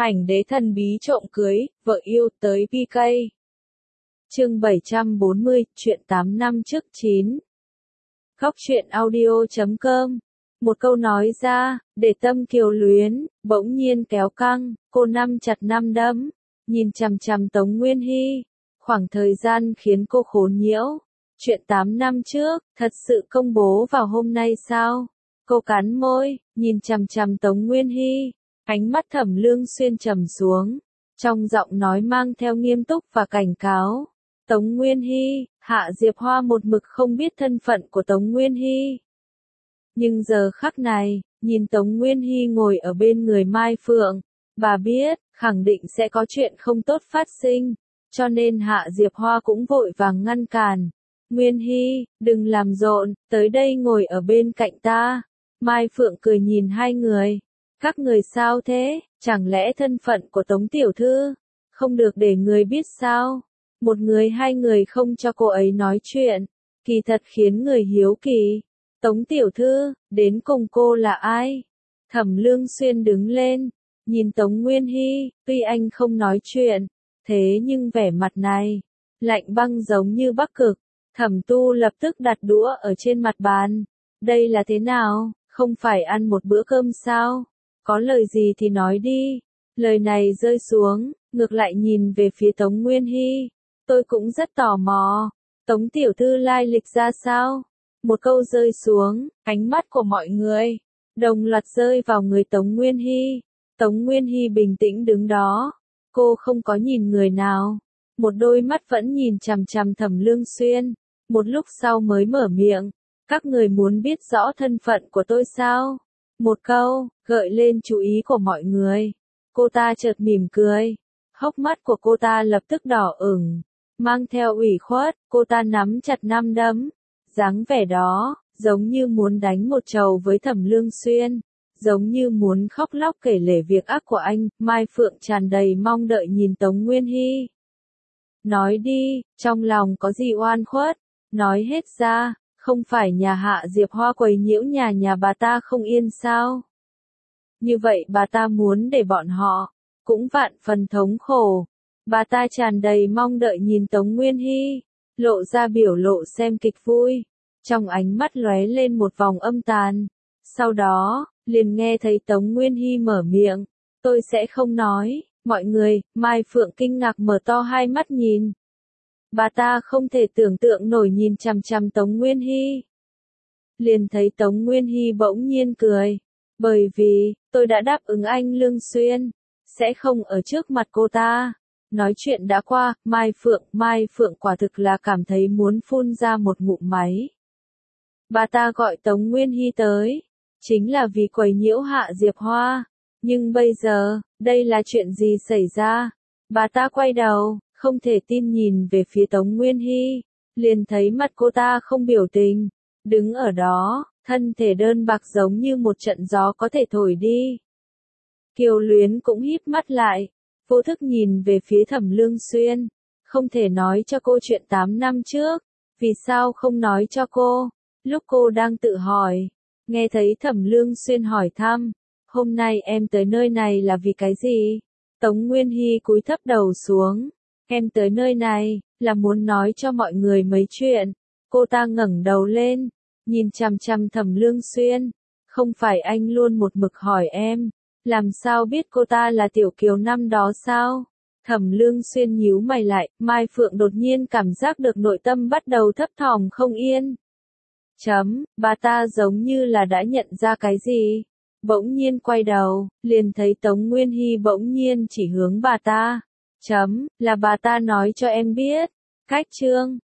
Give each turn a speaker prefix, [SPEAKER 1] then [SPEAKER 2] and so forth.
[SPEAKER 1] Ảnh đế thần bí trộm cưới, vợ yêu tới PK. Chương 740, chuyện 8 năm trước 9. Góc truyện audio.com. Một câu nói ra, để tâm Kiều Luyến, bỗng nhiên kéo căng, cô năm chặt năm đấm, nhìn chằm chằm Tống Nguyên Hy. Khoảng thời gian khiến cô khốn nhiễu. Chuyện 8 năm trước, thật sự công bố vào hôm nay sao? Cô cắn môi, nhìn chằm chằm Tống Nguyên Hy. Ánh mắt Thẩm Lương Xuyên trầm xuống, trong giọng nói mang theo nghiêm túc và cảnh cáo. Tống Nguyên Hy, Hạ Diệp Hoa một mực không biết thân phận của Tống Nguyên Hy. Nhưng giờ khắc này, nhìn Tống Nguyên Hy ngồi ở bên người Mai Phượng, bà biết, khẳng định sẽ có chuyện không tốt phát sinh, cho nên Hạ Diệp Hoa cũng vội vàng ngăn cản. Nguyên Hy, đừng làm rộn, tới đây ngồi ở bên cạnh ta. Mai Phượng cười nhìn hai người. Các người sao thế, chẳng lẽ thân phận của Tống Tiểu Thư không được để người biết sao? Một người hai người không cho cô ấy nói chuyện, kỳ thật khiến người hiếu kỳ. Tống Tiểu Thư, đến cùng cô là ai? Thẩm Lương Xuyên đứng lên, nhìn Tống Nguyên Hy, tuy anh không nói chuyện, thế nhưng vẻ mặt này, lạnh băng giống như Bắc Cực. Thẩm Tu lập tức đặt đũa ở trên mặt bàn. Đây là thế nào, không phải ăn một bữa cơm sao? Có lời gì thì nói đi. Lời này rơi xuống, ngược lại nhìn về phía Tống Nguyên Hy. Tôi cũng rất tò mò. Tống Tiểu Thư lai lịch ra sao? Một câu rơi xuống, ánh mắt của mọi người đồng loạt rơi vào người Tống Nguyên Hy. Tống Nguyên Hy bình tĩnh đứng đó. Cô không có nhìn người nào. Một đôi mắt vẫn nhìn chằm chằm Thẩm Lương Xuyên. Một lúc sau mới mở miệng. Các người muốn biết rõ thân phận của tôi sao? Một câu, gợi lên chú ý của mọi người. Cô ta chợt mỉm cười. Hốc mắt của cô ta lập tức đỏ ửng. Mang theo ủy khuất, cô ta nắm chặt nắm đấm. Dáng vẻ đó, giống như muốn đánh một trầu với Thẩm Lương Xuyên. Giống như muốn khóc lóc kể lể việc ác của anh. Mai Phượng tràn đầy mong đợi nhìn Tống Nguyên Hy. Nói đi, trong lòng có gì oan khuất? Nói hết ra. Không phải nhà Hạ Diệp Hoa quấy nhiễu nhà bà ta không yên sao? Như vậy bà ta muốn để bọn họ cũng vạn phần thống khổ. Bà ta tràn đầy mong đợi nhìn Tống Nguyên Hy, lộ ra biểu lộ xem kịch vui. Trong ánh mắt lóe lên một vòng âm tàn. Sau đó, liền nghe thấy Tống Nguyên Hy mở miệng. Tôi sẽ không nói, mọi người. Mai Phượng kinh ngạc mở to hai mắt nhìn. Bà ta không thể tưởng tượng nổi nhìn chằm chằm Tống Nguyên Hy. Liền thấy Tống Nguyên Hy bỗng nhiên cười. Bởi vì, tôi đã đáp ứng anh Lương Xuyên, sẽ không ở trước mặt cô ta. Nói chuyện đã qua, Mai Phượng quả thực là cảm thấy muốn phun ra một ngụm máy. Bà ta gọi Tống Nguyên Hy tới, chính là vì quấy nhiễu Hạ Diệp Hoa. Nhưng bây giờ, đây là chuyện gì xảy ra? Bà ta quay đầu. Không thể tin nhìn về phía Tống Nguyên Hy, liền thấy mặt cô ta không biểu tình, đứng ở đó, thân thể đơn bạc giống như một trận gió có thể thổi đi. Kiều Luyến cũng híp mắt lại, vô thức nhìn về phía Thẩm Lương Xuyên, không thể nói cho cô chuyện 8 năm trước, vì sao không nói cho cô? Lúc cô đang tự hỏi, nghe thấy Thẩm Lương Xuyên hỏi thăm, hôm nay em tới nơi này là vì cái gì? Tống Nguyên Hy cúi thấp đầu xuống. Em tới nơi này, là muốn nói cho mọi người mấy chuyện. Cô ta ngẩng đầu lên, nhìn chằm chằm Thẩm Lương Xuyên. Không phải anh luôn một mực hỏi em, làm sao biết cô ta là Tiểu Kiều năm đó sao? Thẩm Lương Xuyên nhíu mày lại, Mai Phượng đột nhiên cảm giác được nội tâm bắt đầu thấp thỏm không yên. Bà ta giống như là đã nhận ra cái gì. Bỗng nhiên quay đầu, liền thấy Tống Nguyên Hy bỗng nhiên chỉ hướng bà ta. Là bà ta nói cho em biết. Cách chương